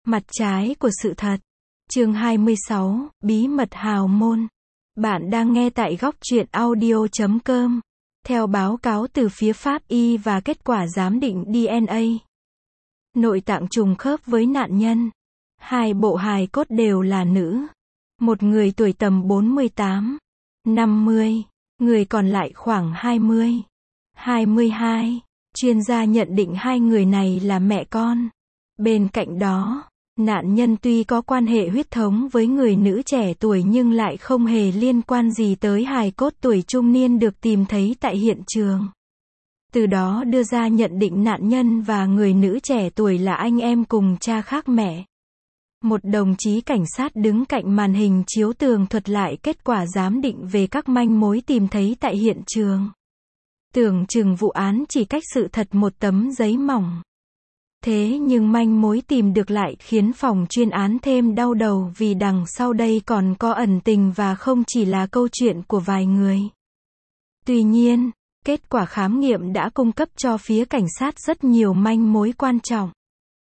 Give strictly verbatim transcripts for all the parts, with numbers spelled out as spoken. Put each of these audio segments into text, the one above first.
Mặt trái của sự thật. Chương hai mươi sáu, Bí mật hào môn. Bạn đang nghe tại góc truyện audio chấm com. Theo báo cáo từ phía pháp y và kết quả giám định đê en a, nội tạng trùng khớp với nạn nhân. Hai bộ hài cốt đều là nữ. Một người tuổi tầm bốn mươi tám, năm mươi, người còn lại khoảng hai mươi, hai mươi hai. Chuyên gia nhận định hai người này là mẹ con. Bên cạnh đó, nạn nhân tuy có quan hệ huyết thống với người nữ trẻ tuổi nhưng lại không hề liên quan gì tới hài cốt tuổi trung niên được tìm thấy tại hiện trường. Từ đó đưa ra nhận định nạn nhân và người nữ trẻ tuổi là anh em cùng cha khác mẹ. Một đồng chí cảnh sát đứng cạnh màn hình chiếu tường thuật lại kết quả giám định về các manh mối tìm thấy tại hiện trường. Tưởng chừng vụ án chỉ cách sự thật một tấm giấy mỏng. Thế nhưng manh mối tìm được lại khiến phòng chuyên án thêm đau đầu vì đằng sau đây còn có ẩn tình và không chỉ là câu chuyện của vài người. Tuy nhiên, kết quả khám nghiệm đã cung cấp cho phía cảnh sát rất nhiều manh mối quan trọng.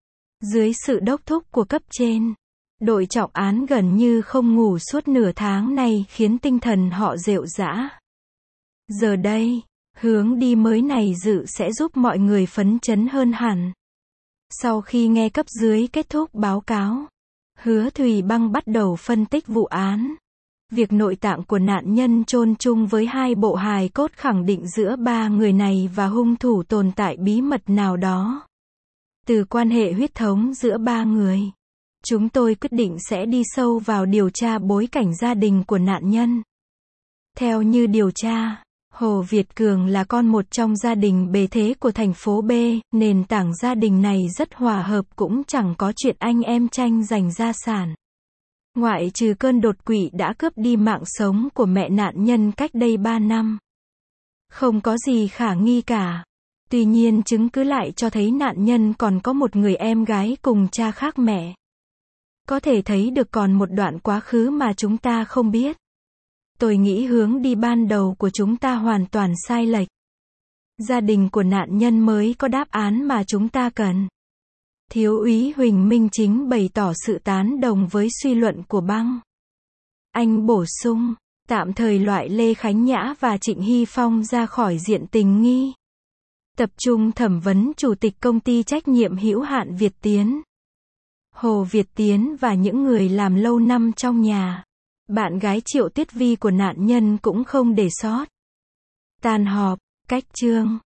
Dưới sự đốc thúc của cấp trên, đội trọng án gần như không ngủ suốt nửa tháng này khiến tinh thần họ rệu rã. Giờ đây, hướng đi mới này dự sẽ giúp mọi người phấn chấn hơn hẳn. Sau khi nghe cấp dưới kết thúc báo cáo, Hứa Thùy Băng bắt đầu phân tích vụ án. Việc nội tạng của nạn nhân chôn chung với hai bộ hài cốt khẳng định giữa ba người này và hung thủ tồn tại bí mật nào đó. Từ quan hệ huyết thống giữa ba người, chúng tôi quyết định sẽ đi sâu vào điều tra bối cảnh gia đình của nạn nhân. Theo như điều tra, Hồ Việt Cường là con một trong gia đình bề thế của thành phố B, nền tảng gia đình này rất hòa hợp cũng chẳng có chuyện anh em tranh giành gia sản. Ngoại trừ cơn đột quỵ đã cướp đi mạng sống của mẹ nạn nhân cách đây ba năm. Không có gì khả nghi cả. Tuy nhiên chứng cứ lại cho thấy nạn nhân còn có một người em gái cùng cha khác mẹ. Có thể thấy được còn một đoạn quá khứ mà chúng ta không biết. Tôi nghĩ hướng đi ban đầu của chúng ta hoàn toàn sai lệch. Gia đình của nạn nhân mới có đáp án mà chúng ta cần. Thiếu úy Huỳnh Minh Chính bày tỏ sự tán đồng với suy luận của Băng. Anh bổ sung, tạm thời loại Lê Khánh Nhã và Trịnh Hy Phong ra khỏi diện tình nghi. Tập trung thẩm vấn chủ tịch công ty trách nhiệm hữu hạn Việt Tiến, Hồ Việt Tiến và những người làm lâu năm trong nhà. Bạn gái Triệu Tuyết Vi của nạn nhân cũng không để sót. Tan họp, cách chương.